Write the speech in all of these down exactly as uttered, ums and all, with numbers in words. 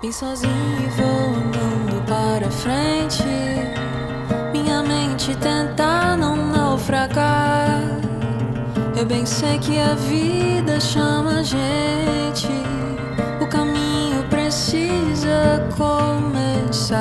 Bem sozinho e vou andando para frente. Minha mente tenta não naufragar. Eu bem sei que a vida chama a gente. O caminho precisa começar.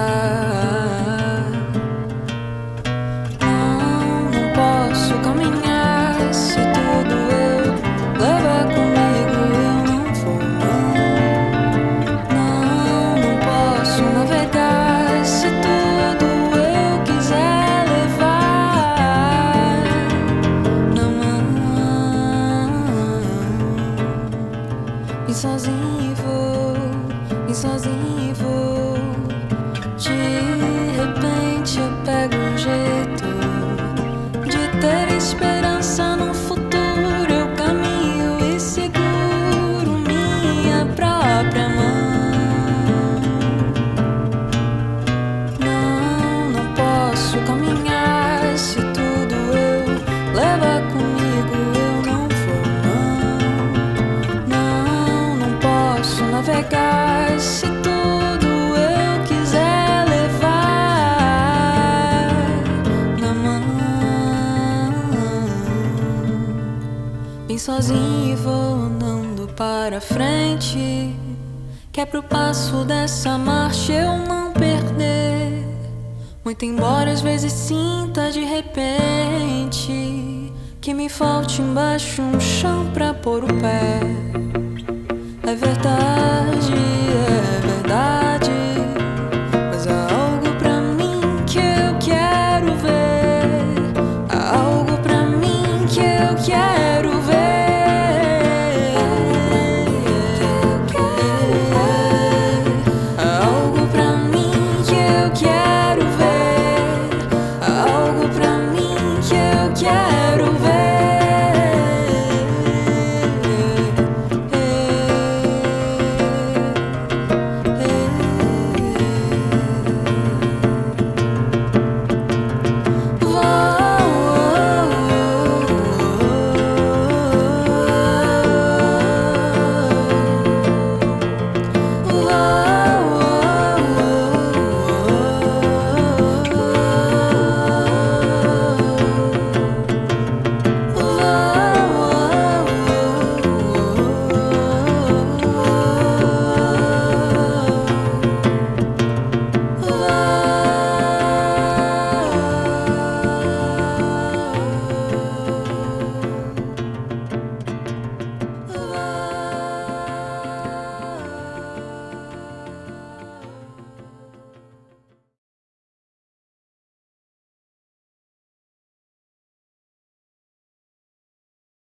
Não, não posso caminhar se tudo eu levar comigo. Eu não vou, não. Não, não posso navegar se tudo eu quiser levar na mão. E sozinho vou, e sozinho vou. De repente eu pego um jeito de ter esperança no futuro. Eu caminho e seguro minha própria mão. Não, não posso caminhar se tudo eu levar comigo. Eu não vou, não. Não, não posso navegar se tudo eu quiser levar na mão. Bem sozinho e vou andando para frente, que é pro passo dessa marcha eu não perder. Muito embora às vezes sinta de repente que me falte embaixo um chão pra pôr o pé. É verdade.